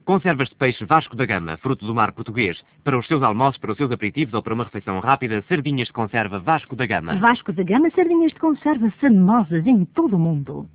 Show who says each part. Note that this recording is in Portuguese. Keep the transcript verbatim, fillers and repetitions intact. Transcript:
Speaker 1: Conservas de peixe Vasco da Gama, fruto do mar português. Para os seus almoços, para os seus aperitivos ou para uma refeição rápida, sardinhas de conserva Vasco da Gama.
Speaker 2: Vasco da Gama, sardinhas de conserva famosas em todo o mundo.